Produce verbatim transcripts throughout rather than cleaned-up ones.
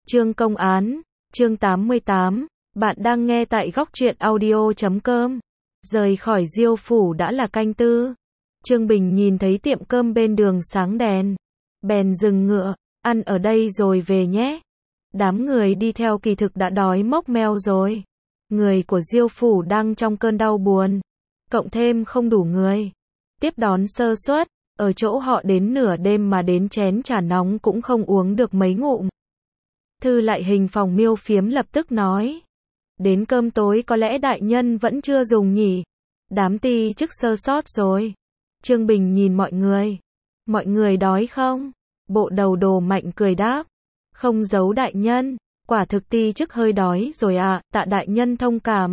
Chương công án, chương tám mươi tám, bạn đang nghe tại góc truyện audio chấm com. Rời khỏi Diêu phủ đã là canh tư. Trương Bình nhìn thấy tiệm cơm bên đường sáng đèn, bèn dừng ngựa, ăn ở đây rồi về nhé. Đám người đi theo kỳ thực đã đói mốc meo rồi. Người của Diêu phủ đang trong cơn đau buồn, cộng thêm không đủ người tiếp đón sơ suất, ở chỗ họ đến nửa đêm mà đến chén trà nóng cũng không uống được mấy ngụm. Thư lại hình phòng Miêu Phiếm lập tức nói, đến cơm tối có lẽ đại nhân vẫn chưa dùng nhỉ, đám ti chức sơ sót rồi. Trương Bình nhìn mọi người, mọi người đói không? Bộ đầu Đồ Mạnh cười đáp, không giấu đại nhân, quả thực ti chức hơi đói rồi ạ, à, tạ đại nhân thông cảm.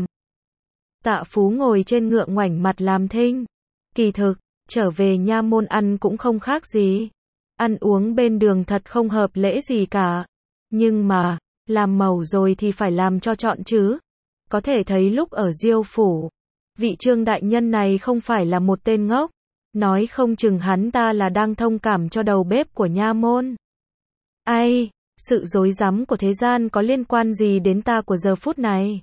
Tạ Phú ngồi trên ngựa ngoảnh mặt làm thinh, kỳ thực, trở về nha môn ăn cũng không khác gì, ăn uống bên đường thật không hợp lễ gì cả. Nhưng mà, làm màu rồi thì phải làm cho chọn chứ. Có thể thấy lúc ở Diêu phủ, vị Trương đại nhân này không phải là một tên ngốc. Nói không chừng hắn ta là đang thông cảm cho đầu bếp của nha môn. Ai, sự rối rắm của thế gian có liên quan gì đến ta của giờ phút này?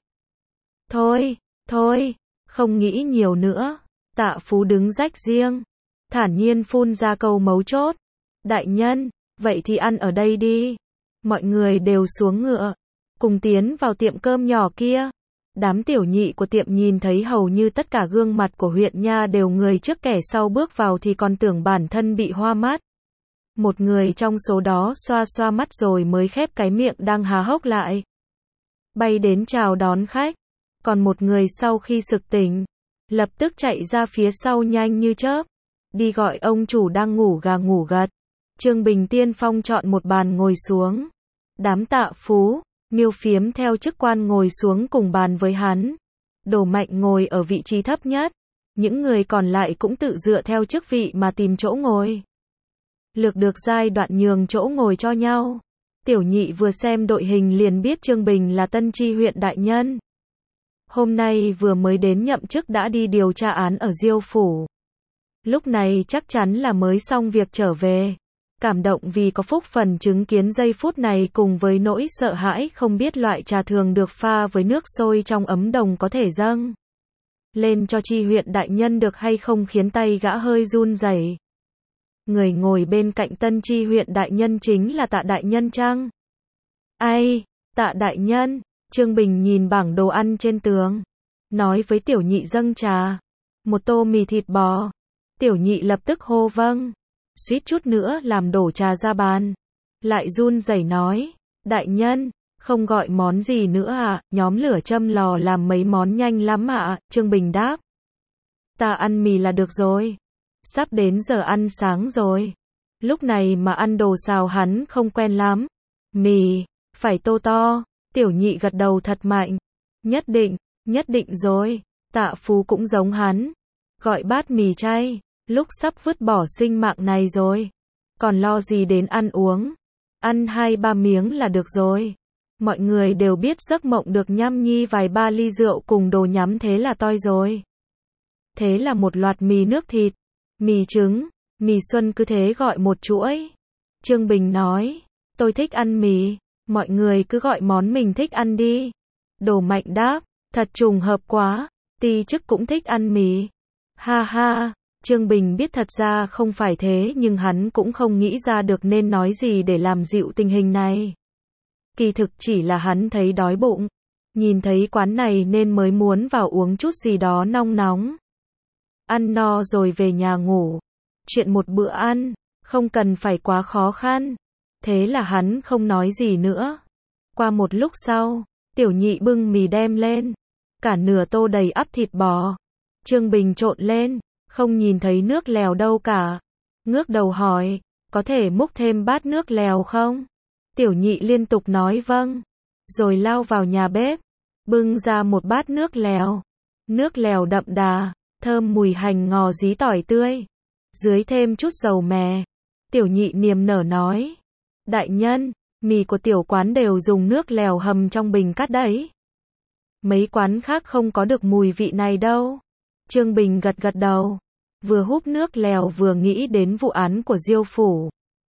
Thôi, thôi, không nghĩ nhiều nữa. Tạ Phú đứng rách riêng, thản nhiên phun ra câu mấu chốt. Đại nhân, vậy thì ăn ở đây đi. Mọi người đều xuống ngựa, cùng tiến vào tiệm cơm nhỏ kia. Đám tiểu nhị của tiệm nhìn thấy hầu như tất cả gương mặt của huyện nha đều người trước kẻ sau bước vào thì còn tưởng bản thân bị hoa mắt. Một người trong số đó xoa xoa mắt rồi mới khép cái miệng đang há hốc lại, bay đến chào đón khách. Còn một người sau khi sực tỉnh, lập tức chạy ra phía sau nhanh như chớp, đi gọi ông chủ đang ngủ gà ngủ gật. Trương Bình tiên phong chọn một bàn ngồi xuống. Đám Tạ Phú, Miêu Phiếm theo chức quan ngồi xuống cùng bàn với hắn. Đồ Mạnh ngồi ở vị trí thấp nhất. Những người còn lại cũng tự dựa theo chức vị mà tìm chỗ ngồi. Lược được giai đoạn nhường chỗ ngồi cho nhau. Tiểu nhị vừa xem đội hình liền biết Trương Bình là Tân Tri huyện đại nhân. Hôm nay vừa mới đến nhậm chức đã đi điều tra án ở Diêu phủ. Lúc này chắc chắn là mới xong việc trở về. Cảm động vì có phúc phần chứng kiến giây phút này cùng với nỗi sợ hãi không biết loại trà thường được pha với nước sôi trong ấm đồng có thể dâng lên cho Tri huyện đại nhân được hay không khiến tay gã hơi run rẩy. Người ngồi bên cạnh Tân Tri huyện đại nhân chính là Tạ đại nhân chăng? Ai, Tạ đại nhân, Trương Bình nhìn bảng đồ ăn trên tường, nói với tiểu nhị dâng trà, một tô mì thịt bò. Tiểu nhị lập tức hô vâng, suýt chút nữa làm đổ trà ra bàn, lại run rẩy nói, đại nhân, không gọi món gì nữa à, nhóm lửa châm lò làm mấy món nhanh lắm ạ. À? Trương Bình đáp, ta ăn mì là được rồi, sắp đến giờ ăn sáng rồi. Lúc này mà ăn đồ xào hắn không quen lắm. Mì, phải tô to. Tiểu nhị gật đầu thật mạnh, nhất định, nhất định rồi. Tạ Phú cũng giống hắn, gọi bát mì chay. Lúc sắp vứt bỏ sinh mạng này rồi, còn lo gì đến ăn uống, ăn hai ba miếng là được rồi. Mọi người đều biết giấc mộng được nhâm nhi vài ba ly rượu cùng đồ nhắm thế là toi rồi. Thế là một loạt mì nước thịt, mì trứng, mì xuân cứ thế gọi một chuỗi. Trương Bình nói, tôi thích ăn mì, mọi người cứ gọi món mình thích ăn đi. Đồ Mạnh đáp, thật trùng hợp quá, ti chức cũng thích ăn mì. Ha ha. Trương Bình biết thật ra không phải thế nhưng hắn cũng không nghĩ ra được nên nói gì để làm dịu tình hình này. Kỳ thực chỉ là hắn thấy đói bụng, nhìn thấy quán này nên mới muốn vào uống chút gì đó nóng nóng. Ăn no rồi về nhà ngủ. Chuyện một bữa ăn, không cần phải quá khó khăn. Thế là hắn không nói gì nữa. Qua một lúc sau, tiểu nhị bưng mì đem lên. Cả nửa tô đầy ắp thịt bò. Trương Bình trộn lên. Không nhìn thấy nước lèo đâu cả. Ngước đầu hỏi, có thể múc thêm bát nước lèo không? Tiểu nhị liên tục nói vâng. Rồi lao vào nhà bếp, bưng ra một bát nước lèo. Nước lèo đậm đà, thơm mùi hành ngò dí tỏi tươi. Dưới thêm chút dầu mè. Tiểu nhị niềm nở nói, đại nhân, mì của tiểu quán đều dùng nước lèo hầm trong bình cát đấy. Mấy quán khác không có được mùi vị này đâu. Trương Bình gật gật đầu, vừa húp nước lèo vừa nghĩ đến vụ án của Diêu phủ.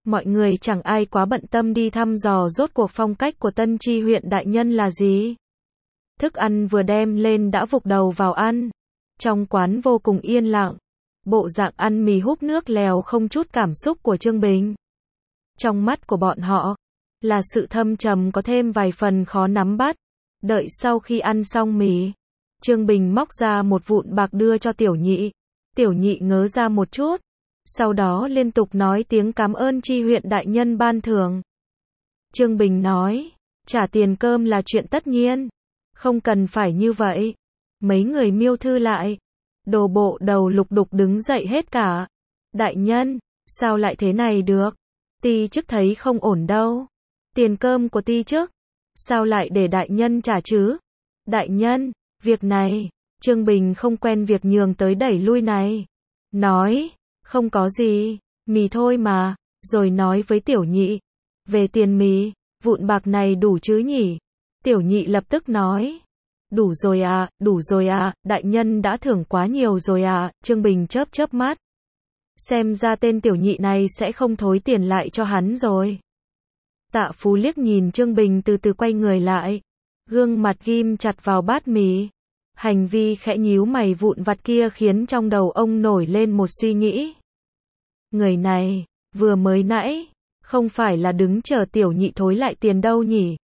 Mọi người chẳng ai quá bận tâm đi thăm dò rốt cuộc phong cách của Tân Tri huyện đại nhân là gì. Thức ăn vừa đem lên đã vục đầu vào ăn. Trong quán vô cùng yên lặng. Bộ dạng ăn mì húp nước lèo không chút cảm xúc của Trương Bình. Trong mắt của bọn họ, là sự thâm trầm có thêm vài phần khó nắm bắt. Đợi sau khi ăn xong mì, Trương Bình móc ra một vụn bạc đưa cho Tiểu Nhị. Tiểu Nhị ngớ ra một chút. Sau đó liên tục nói tiếng cảm ơn Tri huyện đại nhân ban thưởng. Trương Bình nói, trả tiền cơm là chuyện tất nhiên. Không cần phải như vậy. Mấy người Miêu Thư lại. Đồ bộ đầu lục đục đứng dậy hết cả. Đại nhân, sao lại thế này được? Ti chức thấy không ổn đâu. Tiền cơm của ti chức, sao lại để đại nhân trả chứ? Đại nhân, việc này, Trương Bình không quen việc nhường tới đẩy lui này. Nói, không có gì, mì thôi mà, rồi nói với Tiểu Nhị. Về tiền mì, vụn bạc này đủ chứ nhỉ? Tiểu Nhị lập tức nói. Đủ rồi à, đủ rồi à, đại nhân đã thưởng quá nhiều rồi à, Trương Bình chớp chớp mắt. Xem ra tên Tiểu Nhị này sẽ không thối tiền lại cho hắn rồi. Tạ Phú liếc nhìn Trương Bình từ từ quay người lại. Gương mặt ghim chặt vào bát mì. Hành vi khẽ nhíu mày vụn vặt kia khiến trong đầu ông nổi lên một suy nghĩ. Người này, vừa mới nãy, không phải là đứng chờ Tiểu Nhị thối lại tiền đâu nhỉ?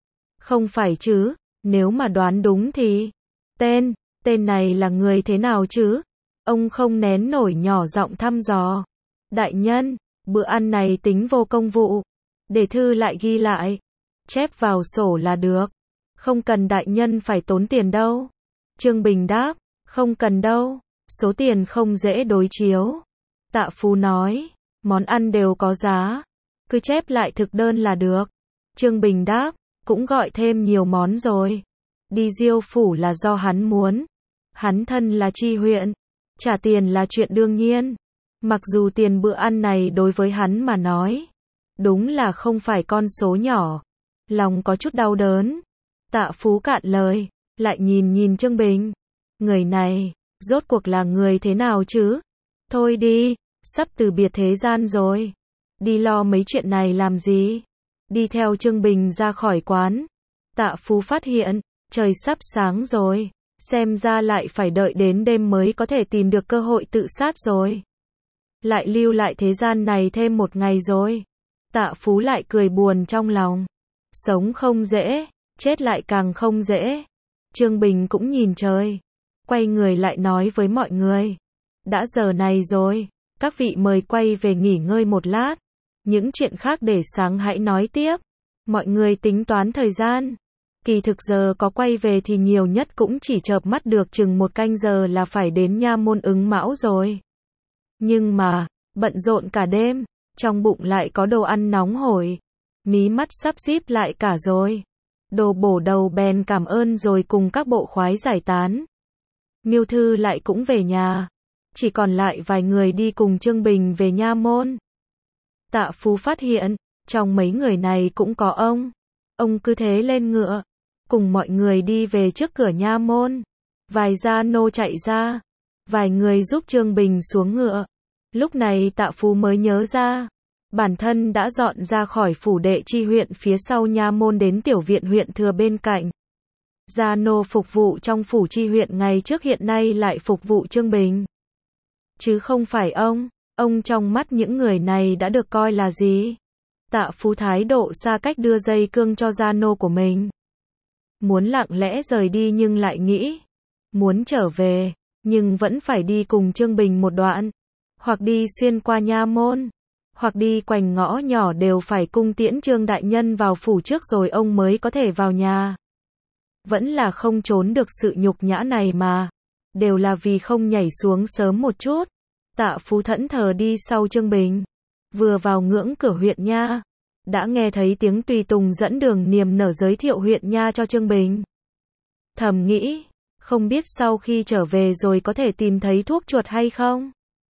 Không phải chứ, nếu mà đoán đúng thì... Tên, tên này là người thế nào chứ? Ông không nén nổi nhỏ giọng thăm dò. Đại nhân, bữa ăn này tính vô công vụ. Để thư lại ghi lại. Chép vào sổ là được. Không cần đại nhân phải tốn tiền đâu. Trương Bình đáp, không cần đâu. Số tiền không dễ đối chiếu. Tạ Phú nói, món ăn đều có giá. Cứ chép lại thực đơn là được. Trương Bình đáp, cũng gọi thêm nhiều món rồi. Đi Diêu phủ là do hắn muốn. Hắn thân là tri huyện. Trả tiền là chuyện đương nhiên. Mặc dù tiền bữa ăn này đối với hắn mà nói, đúng là không phải con số nhỏ. Lòng có chút đau đớn. Tạ Phú cạn lời, lại nhìn nhìn Trương Bình. Người này, rốt cuộc là người thế nào chứ? Thôi đi, sắp từ biệt thế gian rồi. Đi lo mấy chuyện này làm gì? Đi theo Trương Bình ra khỏi quán. Tạ Phú phát hiện, trời sắp sáng rồi. Xem ra lại phải đợi đến đêm mới có thể tìm được cơ hội tự sát rồi. Lại lưu lại thế gian này thêm một ngày rồi. Tạ Phú lại cười buồn trong lòng. Sống không dễ, chết lại càng không dễ. Trương Bình cũng nhìn trời. Quay người lại nói với mọi người. Đã giờ này rồi, các vị mời quay về nghỉ ngơi một lát. Những chuyện khác để sáng hãy nói tiếp. Mọi người tính toán thời gian. Kỳ thực giờ có quay về thì nhiều nhất cũng chỉ chợp mắt được chừng một canh giờ là phải đến nha môn Ứng Mão rồi. Nhưng mà, bận rộn cả đêm, trong bụng lại có đồ ăn nóng hổi. Mí mắt sắp díp lại cả rồi. Đồ bổ đầu bèn cảm ơn rồi cùng các bộ khoái giải tán. Miêu Thư lại cũng về nhà. Chỉ còn lại vài người đi cùng Trương Bình về nha môn. Tạ Phú phát hiện, trong mấy người này cũng có ông. Ông cứ thế lên ngựa, cùng mọi người đi về trước cửa nha môn. Vài gia nô chạy ra, vài người giúp Trương Bình xuống ngựa. Lúc này Tạ Phú mới nhớ ra, bản thân đã dọn ra khỏi phủ đệ tri huyện phía sau nha môn đến tiểu viện huyện thừa bên cạnh. Gia nô phục vụ trong phủ tri huyện ngày trước hiện nay lại phục vụ Trương Bình. Chứ không phải ông, ông trong mắt những người này đã được coi là gì? Tạ Phú thái độ xa cách đưa dây cương cho gia nô của mình. Muốn lặng lẽ rời đi nhưng lại nghĩ. Muốn trở về, nhưng vẫn phải đi cùng Trương Bình một đoạn. Hoặc đi xuyên qua nha môn, hoặc đi quanh ngõ nhỏ đều phải cung tiễn Trương đại nhân vào phủ trước rồi ông mới có thể vào nhà. Vẫn là không trốn được sự nhục nhã này mà. Đều là vì không nhảy xuống sớm một chút. Tạ Phú thẫn thờ đi sau Trương Bình. Vừa vào ngưỡng cửa huyện nha, đã nghe thấy tiếng tùy tùng dẫn đường niềm nở giới thiệu huyện nha cho Trương Bình. Thầm nghĩ, không biết sau khi trở về rồi có thể tìm thấy thuốc chuột hay không?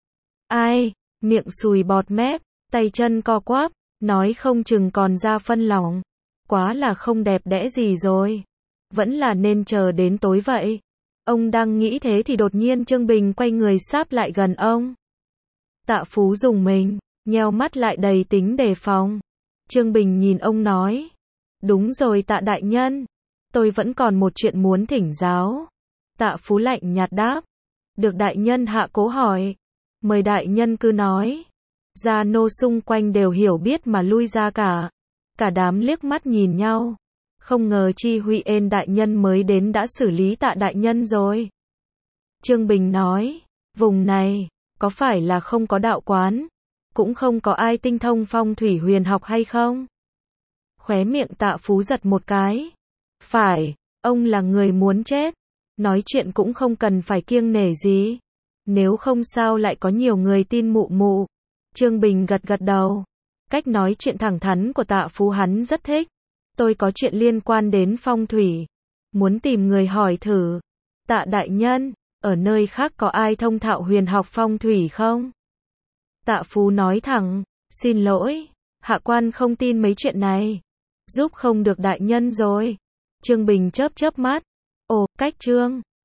Ai, miệng sùi bọt mép, tay chân co quắp, nói không chừng còn ra phân lỏng. Quá là không đẹp đẽ gì rồi. Vẫn là nên chờ đến tối vậy. Ông đang nghĩ thế thì đột nhiên Trương Bình quay người sáp lại gần ông. Tạ Phú dùng mình, nheo mắt lại đầy tính đề phòng. Trương Bình nhìn ông nói. Đúng rồi Tạ đại nhân. Tôi vẫn còn một chuyện muốn thỉnh giáo. Tạ Phú lạnh nhạt đáp. Được đại nhân hạ cố hỏi. Mời đại nhân cứ nói. Gia nô xung quanh đều hiểu biết mà lui ra cả. Cả đám liếc mắt nhìn nhau. Không ngờ Chi Huy Ên đại nhân mới đến đã xử lý Tạ đại nhân rồi. Trương Bình nói. Vùng này, có phải là không có đạo quán? Cũng không có ai tinh thông phong thủy huyền học hay không? Khóe miệng Tạ Phú giật một cái. Phải, ông là người muốn chết. Nói chuyện cũng không cần phải kiêng nể gì. Nếu không sao lại có nhiều người tin mụ mụ. Trương Bình gật gật đầu. Cách nói chuyện thẳng thắn của Tạ Phú hắn rất thích. Tôi có chuyện liên quan đến phong thủy. Muốn tìm người hỏi thử. Tạ đại nhân, ở nơi khác có ai thông thạo huyền học phong thủy không? Tạ Phú nói thẳng. Xin lỗi, hạ quan không tin mấy chuyện này. Giúp không được đại nhân rồi. Trương Bình chớp chớp mắt. Ồ, cách Trương